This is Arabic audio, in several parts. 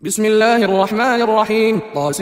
بسم الله الرحمن الرحيم.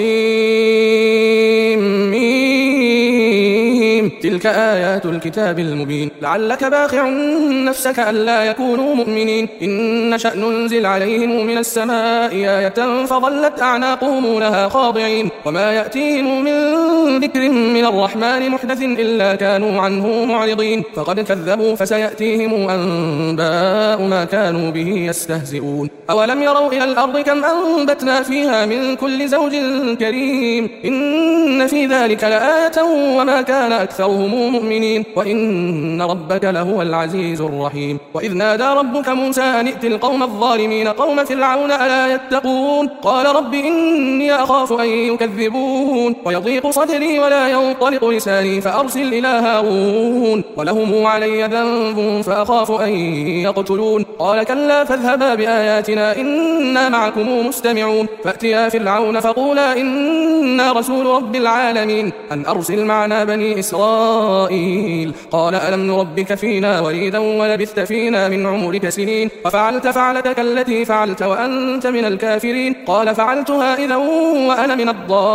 طاسيم. تلك آيات الكتاب المبين. لعلك باخع نفسك ألا يكونوا مؤمنين. إن نشأ ننزل عليهم من السماء آية فظلت أعناقهم لها خاضعين وما يأتيهم من ذكر من الرحمن محدث إلا كانوا عنه معرضين. فقد كذبوا فسيأتيهم أنباء ما كانوا به يستهزئون. أولم يروا إلى الأرض كم أنبتنا فيها من كل زوج كريم إن في ذلك لآية وما كان أكثرهم مؤمنين وإن ربك لهو العزيز الرحيم. وإذ نادى ربك موسى أن ائت القوم الظالمين قوم فرعون ألا يتقون قال رب إني أخاف أن يكذبون ويضيق صدري ولا ينطلق لساني فأرسل إلى هارون ولهم علي ذنب فأخاف أن يقتلون قال كلا فاذهبا بآياتنا إنا معكم مستمعون. فأتيا فرعون فقولا إنا رسول رب العالمين أن أرسل معنا بني إسرائيل. قال ألم نربك فينا وليدا ولبثت فينا من عمرك سنين وفعلت فعلتك التي فعلت وأنت من الكافرين. قال فعلتها إذا وأنا من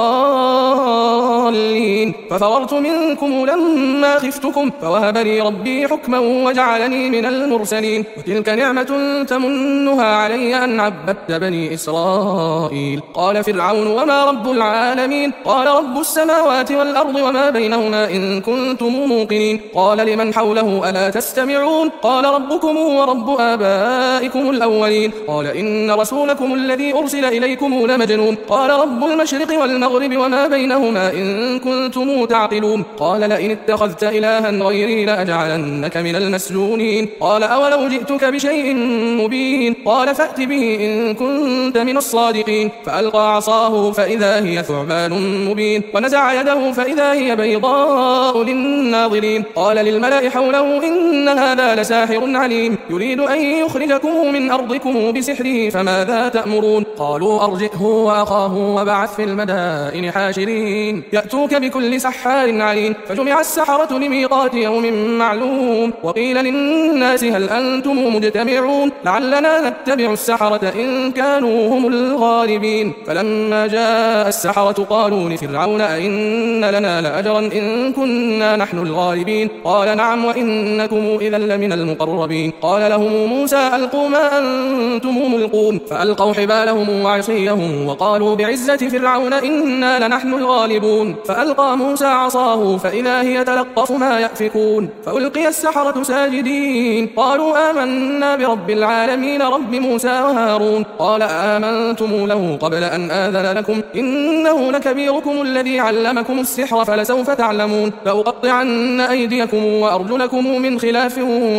الضالين ففررت منكم لما خفتكم فوهب لي ربي حكما وجعلني من المرسلين. وتلك نعمة تمنها علي أن عبدت بني إسرائيل. قال فرعون وما رب العالمين قال رب السماوات والأرض وما بينهما إن كنتم موقنين. قال لمن حوله ألا تستمعون قال ربكم ورب آبائكم الأولين. قال إن رسولكم الذي أرسل إليكم لمجنون. قال رب المشرق والمغرب وما بينهما إن كنتم تعقلون. قال لئن اتخذت إلها غيري لأجعلنك من المسجونين. قال أولو جئتك بشيء مبين قال فأت به إن كنت من الصادقين. فألقى عصاه فإذا هي ثعبان مبين ونزع يده فإذا هي بيضاء للناظرين. قال للملأ حوله إن هذا لساحر عليم يريد أن يخرجكم من أرضكم بسحره فماذا تأمرون. قالوا أرجئه وأخاه وبعث في المدائن حاشرين يأتوك بكل سحار عليم. فجمع السحرة لميقات يوم معلوم وقيل للناس هل أنتم مجتمعون لعلنا نتبع السحرة إن كانوا هم الغالبين. فلما جاء السحرة قالوا لفرعون أئن لنا لأجرا إن كنا نحن الغالبين. قال نعم وإنكم إذا لمن المقربين. قال لهم موسى ألقوا ما أنتم ملقون فألقوا حبالهم وعصيهم وقالوا بعزة فرعون إنا لنحن الغالبون. فألقى موسى عصاه فإذا هي تلقف ما يأفكون. فألقي السحرة ساجدين قالوا آمنا برب العالمين رب موسى وهارون. قال آمنتم له قبل أن آذن لكم إنه لكبيركم الذي علمكم السحر فلسوف تعلمون لأقطعن أيديكم وأرجلكم من خلاف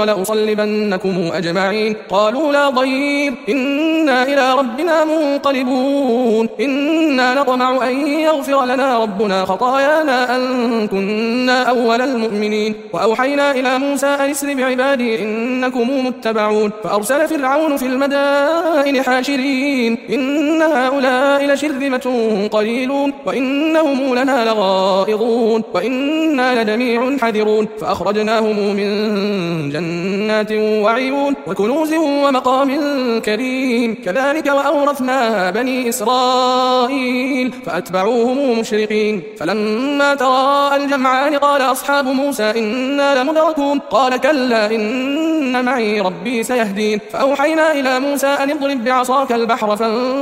ولأصلبنكم أجمعين. قالوا لا ضير إنا إلى ربنا منقلبون إنا نطمع أن يغفر لنا ربنا خطايانا أن كنا أول المؤمنين. وأوحينا إلى موسى أن اسر بعبادي إنكم متبعون. فأرسل فرعون في المدائن حاشرين إن هؤلاء لشرذمة قليلون وإنهم لنا لغائظون وإنا لجميع حذرون. فأخرجناهم من جنات وعيون وكنوز ومقام كريم كذلك وأورثناها بني إسرائيل فأتبعوهم مشرقين. فلما تراءى الجمعان قال أصحاب موسى إنا لمدركون قال كلا إن معي ربي سيهدين. فأوحينا إلى موسى أن اضرب بعصاك البحر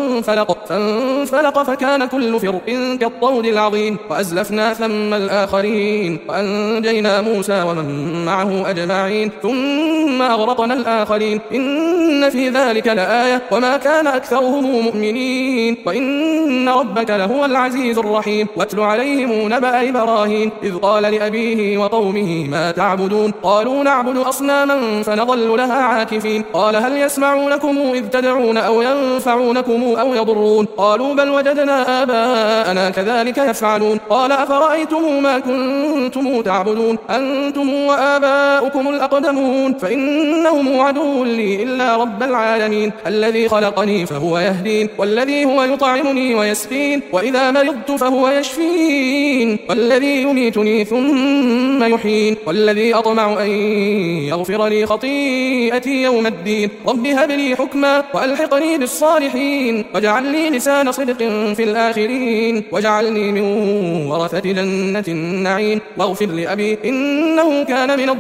فانفلق فكان كل فرق كالطود العظيم. وأزلفنا ثم الآخرين وأنجينا موسى ومن معه أجمعين ثم أغرقنا الآخرين إن في ذلك لآية وما كان أكثرهم مؤمنين وإن ربك لهو العزيز الرحيم. واتل عليهم نبأ إبراهيم إذ قال لأبيه وقومه ما تعبدون قالوا نعبد أصناما فنظل لها عاكفين. قال هل يسمعونكم إذ تدعون أو ينفعونكم أو يضرون قالوا بل وجدنا آباءنا كذلك يفعلون. قال أفرأيتم ما كنتم تعبدون أنتم وآباؤكم الأقدمون فإنهم عدو لي إلا رب العالمين الذي خلقني فهو يهدين والذي هو يطعمني ويسقين وإذا مرضت فهو يشفين والذي يميتني ثم يحيين والذي أطمع أن يغفر لي خطيئتي يوم الدين. رب هب لي حكما وألحقني بالصالحين واجعل لي لسان صدق في الآخرين واجعلني من ورثة جنة النعيم واغفر لأبي إنه كان من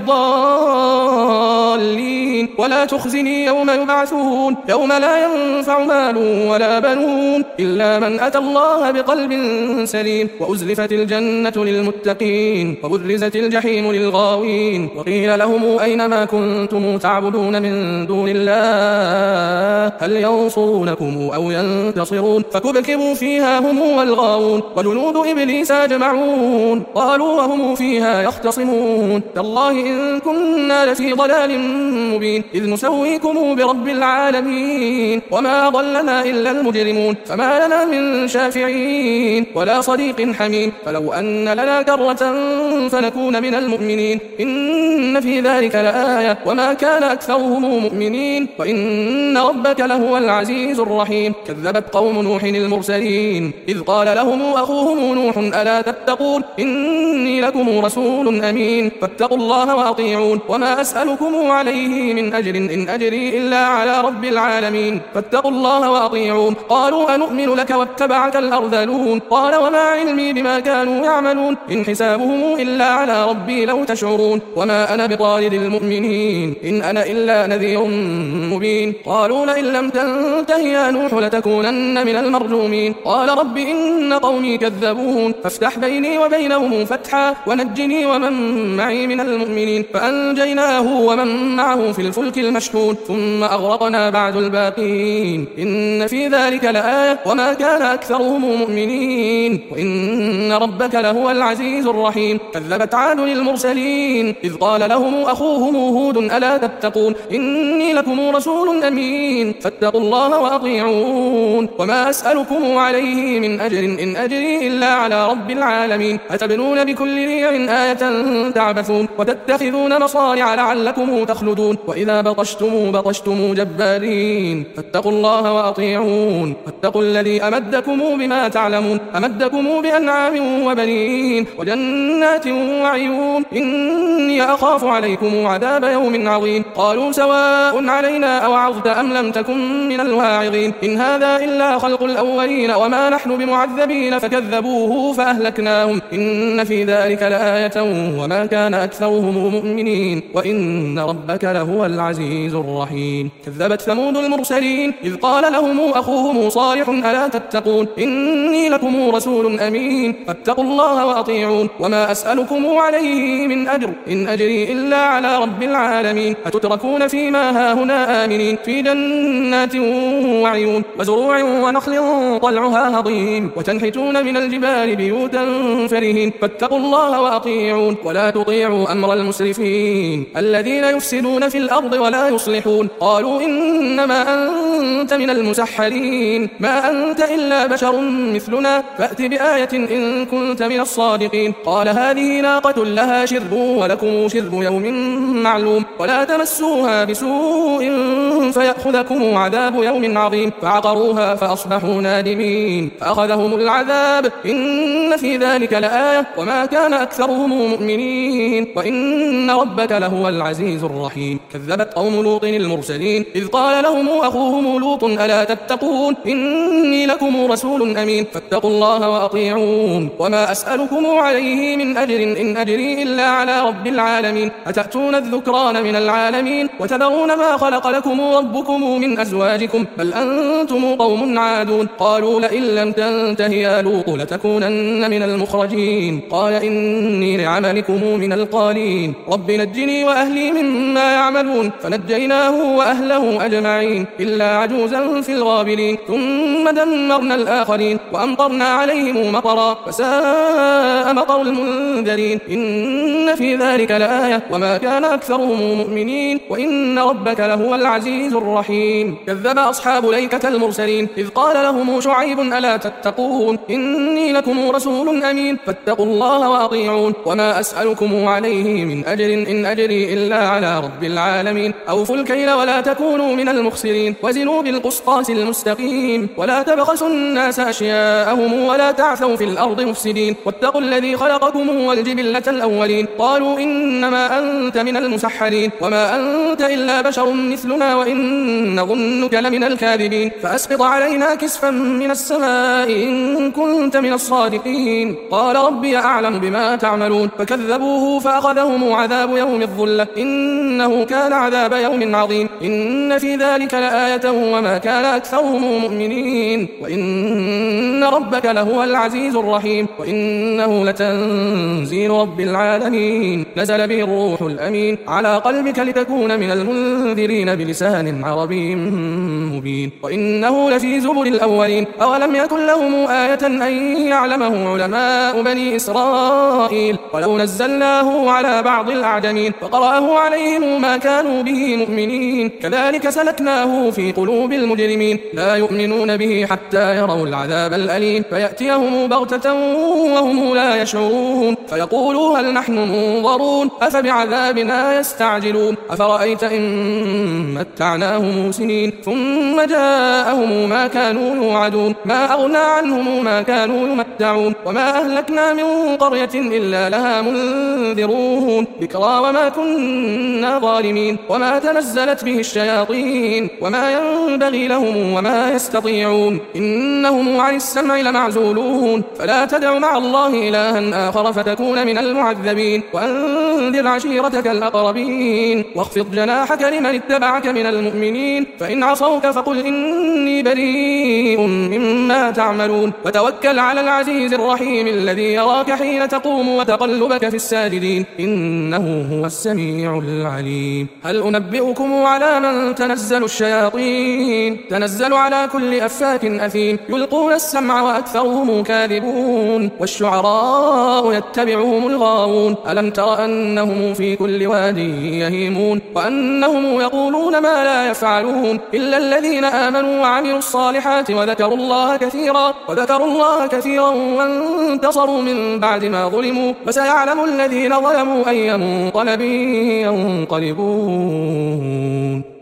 الضالين ولا تخزني يوم يبعثون يوم لا ينفع مال ولا بنون إلا من أتى الله بقلب سليم وأزلفت الجنة للمتقين وبرزت الجحيم للغاوين وقيل لهم أين ما كنتم تعبدون من دون الله هل ينصرونكم أو ينتصرون فكبكبوا فيها هم والغاوون وجنود إبليس أجمعون قالوا وهم فيها يختصمون تالله إن كنا لفي ضلال مبين إذ نسويكم برب العالمين وما ضلنا إلا المجرمون فما لنا من شافعين ولا صديق حميم فلو أن لنا كرة فنكون من المؤمنين إن في ذلك لآية وما كان أكثرهم مؤمنين وإن ربك لهو العزيز الرحيم كذبت قوم نوح المرسلين إذ قال لهم أخوهم نوح ألا تتقون إني لكم رسول أمين فاتقوا الله وأطيعون وما أسألكم عليه من أجر إن أجري إلا على رب العالمين فاتقوا الله وأطيعون قالوا أنؤمن لك واتبعك الأرذلون قال وما علمي بما كانوا يعملون إن حسابهم إلا على ربي لو تشعرون وما أنا بطارد المؤمنين إن أنا إلا نذير مبين قالوا لئن لم تنته يا نوح لتكونن من المرجومين قال رب إن قومي كذبون فافتح بيني وبينهم فتحا ونجني ومن معي من المؤمنين فأنجيناه ومن معه في الفلك المشحون ثم أغرقنا بعد الباقين إن في ذلك لآية وما كان أكثرهم مؤمنين وإن ربك لهو العزيز الرحيم كذبت عاد المرسلين إذ قال لهم أخوهم هود ألا تتقون إني لكم رسول أمين فاتقوا الله وأطيعون وما أسألكم عليه من أجر إن أجري إلا على رب العالمين أتبنون بكل ريع آية تعبثون وتتخذون مصارع لعلكم تخلدون وإذا بطشتم جبارين فاتقوا الله وأطيعون واتقوا الذي أمدكم بما تعلمون أمدكم بأنعام وبنين وجنات وعيون إني أخاف عليكم عذاب يوم عظيم قالوا سواء علينا أوعظت أم لم تكن من الواعظين إن هذا إلا خلق الأولين وما نحن بمعذبين فكذبوه فأهلكناهم إن في ذلك لآية وما كان أكثرهم مؤمنين وإن ربك لهو العزيز الرحيم كذبت ثمود المرسلين إذ قال لهم أخوهم صالح ألا تتقون إني لكم رسول أمين فاتقوا الله وأطيعون وما أسألكم عليه من أجر إن أجري إلا على رب العالمين أتتركون فيما هاهنا آمنين في جنات وعيون وزروع ونخل طلعها هضيم وتنحتون من الجبال بيوتا فرهين فاتقوا الله وأطيعون ولا تطيعوا أمر المسرفين الذين يفسدون في الأرض ولا يصلحون قالوا إنما أنت من المسحرين ما أنت إلا بشر مثلنا فأت بآية إن كنت من الصادقين قال هذه ناقة لها شرب ولكم شرب يوم معلوم ولا تمسوها بسوء فيأخذكم عذاب يوم عظيم فعقروها فأصبحوا نادمين فأخذهم العذاب إن في ذلك لآية وما كان أكثرهم مؤمنين وإن ربك لهو العزيز الرحيم كذبت قوم لوط المرسلين إذ قال لهم أخوهم لوط ألا تتقون إني لكم رسول أمين فاتقوا الله وأطيعون وما أسألكم عليه من أجر إن أجري إلا على رب العالمين أتأتون الذكران من العالمين وتذرون ما خلق لكم ربكم من أزواجكم بل أنتم قوم عادون قالوا لئن لم تنته يا لوط لتكونن من المخرجين قال إني لعملكم من القالين رب نجني وأهلي مما يعملون فنجيناه وأهله أجمعين إلا عجوزا في الغابرين ثم دمرنا الآخرين وأمطرنا عليهم مطرا فساء مطر المنذرين إن في ذلك لآية وما كان أكثرهم مؤمنين وإن ربك لهو العزيز الرحيم كذب أصحاب الأيكة المرسلين إذ قال لهم شعيب ألا تتقون إني لكم رسول أمين فاتقوا الله وأطيعون وما أسألكم عليه من أجر إن أجري إلا على رب العالمين أوفوا الكيل ولا تكونوا من المخسرين وزنوا بالقسطاس المستقيم ولا تبخسوا الناس أشياءهم ولا تعثوا في الأرض مفسدين واتقوا الذي خلقكم والجبلة الأولين قالوا إنما أنت من المسحرين وما أنت إلا بشر مثلنا وإن نظنك لمن الكاذبين فأسقط علينا كسفا من السماء إن كنت من الصادقين قال ربي أعلم بما تعملون فكذبوه فأخذهم عذاب يوم الظلة إنه كان عذاب يوم عظيم إن في ذلك لآية وما كان أكثرهم مؤمنين وإن ربك لهو العزيز الرحيم وإنه لتنزيل رب العالمين نزل به الروح الأمين على قلبك لتكون من المنذرين بلسان عربي مبين وإنه لفي زبر الأولين أولم يكن لهم آية أن يعلمه علماء بني إسرائيل ولو نزلناه على بعض الأعجمين فقرأه عليهم ما كانوا به مؤمنين كذلك سلكناه في قلوب المجرمين لا يؤمنون به حتى يروا العذاب الأليم فيأتيهم بغتة وهم لا يشعرون فيقولوا هل نحن منظرون أفبعذابنا يستعجلون أفرأيت إن متعناهم سنين ثم جاءهم ما كانوا يوعدون ما أغنى عنهم ما كانوا يمتعون وما أهلكنا من قرية إلا لها منذرون ذكرى وما كنا ظالمين وما تنزلت به الشياطين وما ينبغي لهم وما يستطيعون إنهم عن السمع لمعزولون فلا تدع مع الله إلها آخر فتكون من المعذبين وأنذر عشيرتك الأقربين واخفض جناحك لمن اتبعك من المؤمنين فإن عصوك فقل إني بريء مما تعملون وتوكل على العزيز الرحيم الذي يراك حين تقوم وتقلبك في الساجدين إنه هو السميع العليم هل أنبئكم على من تنزل الشياطين تنزل على كل أفاك أثيم يلقون السمع وأكثرهم كاذبون والشعراء يتبعهم الغاوون ألم تر أنهم في كل واد يهيمون وأنهم يقولون ما لا يفعلون إلا الذين آمنوا وعملوا الصالحات وذكروا الله كثيرا وانتصروا من بعد ما ظلموا وسيعلم الذين ظلموا أي منقلب ينقلبون